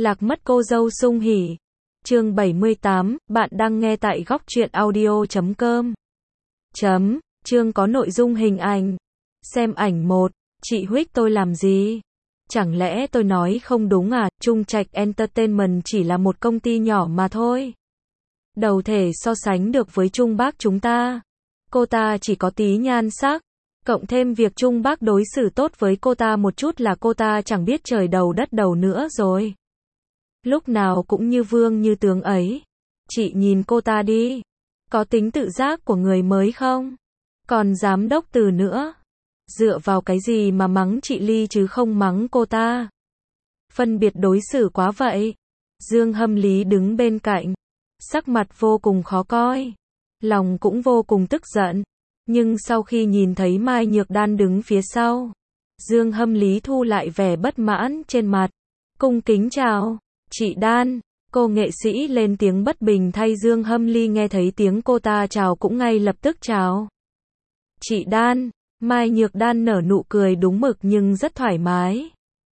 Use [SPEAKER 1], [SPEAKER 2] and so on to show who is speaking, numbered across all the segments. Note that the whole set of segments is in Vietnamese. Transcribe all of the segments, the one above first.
[SPEAKER 1] Lạc mất cô dâu sung hỉ. Chương 78, bạn đang nghe tại góc truyện audio.com. Chương có nội dung hình ảnh. Xem ảnh 1. Chị Huých tôi làm gì? Chẳng lẽ tôi nói không đúng à? Trung Trạch Entertainment chỉ là một công ty nhỏ mà thôi. Đâu thể so sánh được với Trung Bác chúng ta. Cô ta chỉ có tí nhan sắc. Cộng thêm việc Trung Bác đối xử tốt với cô ta một chút là cô ta chẳng biết trời đầu đất đầu nữa rồi. Lúc nào cũng như vương như tướng ấy. Chị nhìn cô ta đi. Có tính tự giác của người mới không? Còn giám đốc Từ nữa. Dựa vào cái gì mà mắng chị Ly chứ không mắng cô ta? Phân biệt đối xử quá vậy. Dương Hâm Lý đứng bên cạnh. Sắc mặt vô cùng khó coi. Lòng cũng vô cùng tức giận. Nhưng sau khi nhìn thấy Mai Nhược Đan đứng phía sau, Dương Hâm Lý thu lại vẻ bất mãn trên mặt. Cung kính chào. Chị Đan. Cô nghệ sĩ lên tiếng bất bình thay Dương Hâm Ly nghe thấy tiếng cô ta chào cũng ngay lập tức chào. Chị Đan. Mai Nhược Đan nở nụ cười đúng mực nhưng rất thoải mái.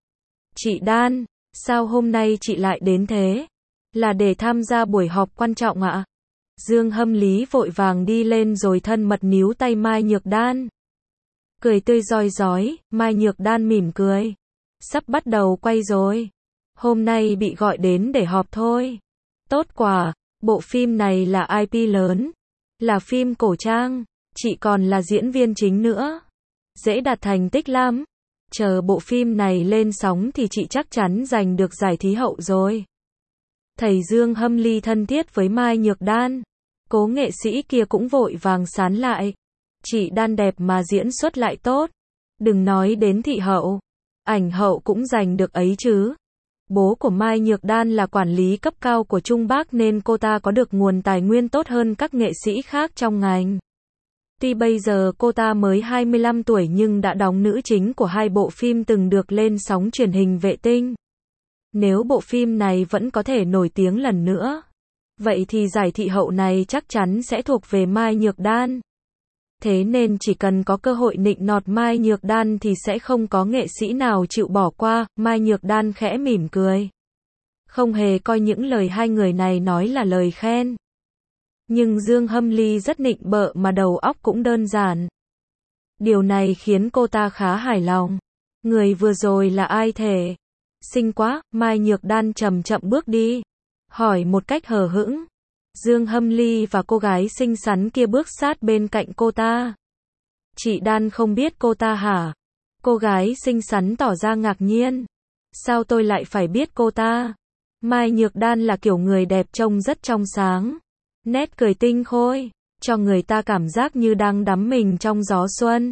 [SPEAKER 1] Chị Đan, sao hôm nay chị lại đến thế? Là để tham gia buổi họp quan trọng ạ? Dương Hâm Lý vội vàng đi lên rồi thân mật níu tay Mai Nhược Đan. Cười tươi rói rói, Mai Nhược Đan mỉm cười. Sắp bắt đầu quay rồi. Hôm nay bị gọi đến để họp thôi. Tốt quá, bộ phim này là IP lớn. Là phim cổ trang. Chị còn là diễn viên chính nữa. Dễ đạt thành tích lắm. Chờ bộ phim này lên sóng thì chị chắc chắn giành được giải Thí hậu rồi. Thầy Dương Hâm Ly thân thiết với Mai Nhược Đan. Cố nghệ sĩ kia cũng vội vàng sán lại. Chị Đan đẹp mà diễn xuất lại tốt. Đừng nói đến thị hậu. Ảnh hậu cũng giành được ấy chứ. Bố của Mai Nhược Đan là quản lý cấp cao của Trung Bác nên cô ta có được nguồn tài nguyên tốt hơn các nghệ sĩ khác trong ngành. Tuy bây giờ cô ta mới 25 tuổi nhưng đã đóng nữ chính của 2 bộ phim từng được lên sóng truyền hình vệ tinh. Nếu bộ phim này vẫn có thể nổi tiếng lần nữa, vậy thì giải thị hậu này chắc chắn sẽ thuộc về Mai Nhược Đan. Thế nên chỉ cần có cơ hội nịnh nọt Mai Nhược Đan thì sẽ không có nghệ sĩ nào chịu bỏ qua. Mai Nhược Đan khẽ mỉm cười. Không hề coi những lời hai người này nói là lời khen. Nhưng Dương Hâm Ly rất nịnh bợ mà đầu óc cũng đơn giản. Điều này khiến cô ta khá hài lòng. Người vừa rồi là ai thể? Xinh quá, Mai Nhược Đan chậm chậm bước đi. Hỏi một cách hờ hững. Dương Hâm Ly và cô gái xinh xắn kia bước sát bên cạnh cô ta. Chị Đan không biết cô ta hả? Cô gái xinh xắn tỏ ra ngạc nhiên. Sao tôi lại phải biết cô ta? Mai Nhược Đan là kiểu người đẹp trông rất trong sáng. Nét cười tinh khôi, cho người ta cảm giác như đang đắm mình trong gió xuân.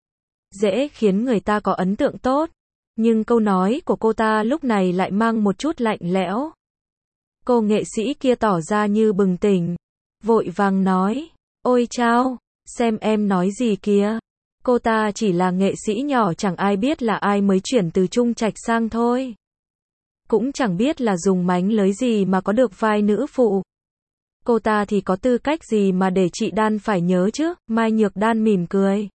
[SPEAKER 1] Dễ khiến người ta có ấn tượng tốt. Nhưng câu nói của cô ta lúc này lại mang một chút lạnh lẽo. Cô nghệ sĩ kia tỏ ra như bừng tỉnh. Vội vàng nói. Ôi chao, xem em nói gì kìa. Cô ta chỉ là nghệ sĩ nhỏ chẳng ai biết là ai mới chuyển từ Trung Trạch sang thôi. Cũng chẳng biết là dùng mánh lới gì mà có được vai nữ phụ. Cô ta thì có tư cách gì mà để chị Đan phải nhớ chứ? Mai Nhược Đan mỉm cười.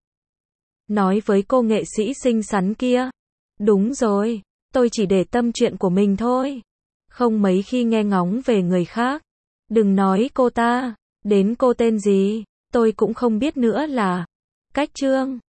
[SPEAKER 1] Nói với cô nghệ sĩ xinh xắn kia. Đúng rồi, tôi chỉ để tâm chuyện của mình thôi. Không mấy khi nghe ngóng về người khác. Đừng nói cô ta, đến cô tên gì, tôi cũng không biết nữa là. Cách Trương.